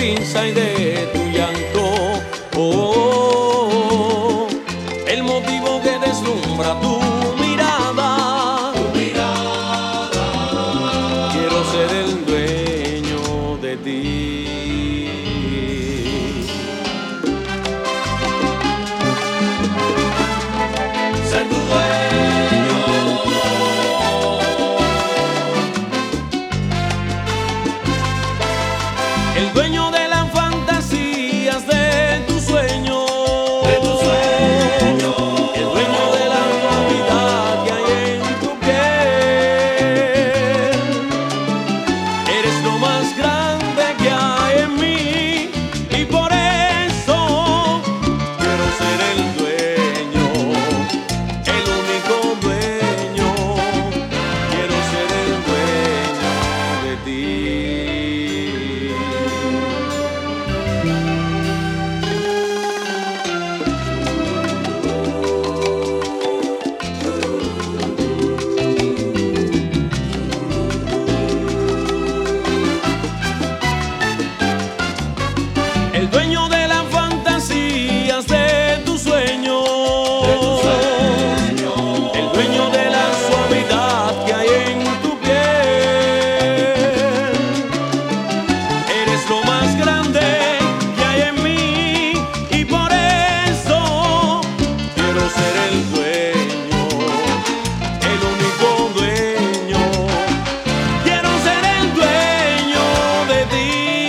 sonrisa y de tu llanto. Oh, el motivo que deslumbra tu mirada. Quiero ser el dueño de ti. Ser tu dueño. El dueño de las fantasías de tu sueño. El dueño de la suavidad que hay en tu piel. Eres lo más grande que hay en mí y por eso quiero ser el dueño, el único dueño. Quiero ser el dueño de ti. El dueño de las fantasías de tu sueño. El dueño de la suavidad que hay en tu piel. Eres lo más grande que hay en mí y por eso quiero ser el dueño, el único dueño. Quiero ser el dueño de ti.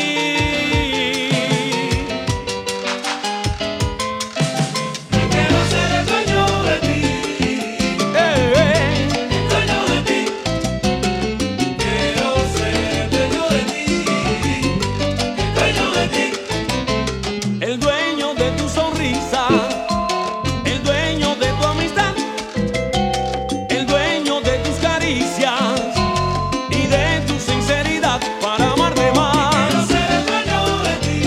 El dueño de tu sonrisa, el dueño de tu amistad, el dueño de tus caricias y de tu sinceridad para amarte más. Quiero ser el dueño de ti,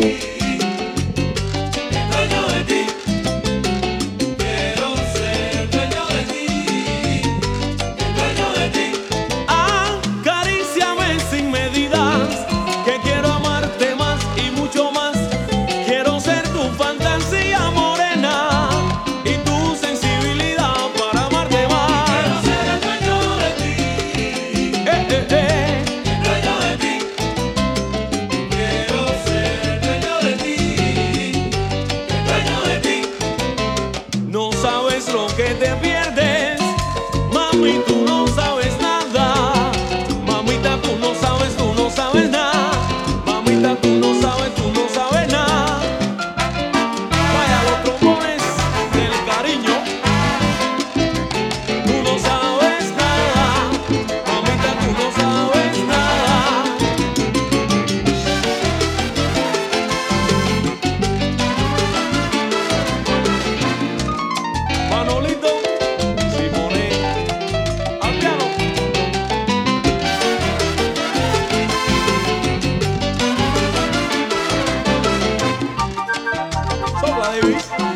el dueño de ti. Quiero ser el dueño de ti, el dueño de ti. Acaríciame sin medidas, que quiero amarte más y mucho más. Quiero ser tu fantasía morena y tu sensibilidad para amarte más. Quiero ser el dueño de ti, el dueño de ti. Quiero ser el dueño de ti, el dueño de ti. No sabes lo que te pierdes, mami, tú no sabes nada. Mamita, tú no sabes nada. Mamita, tú no sabes nada. Vaya los trombones del cariño. Tú no sabes nada. Mamita, tú no sabes nada. Manolito Simone al piano. Sopla, Davis.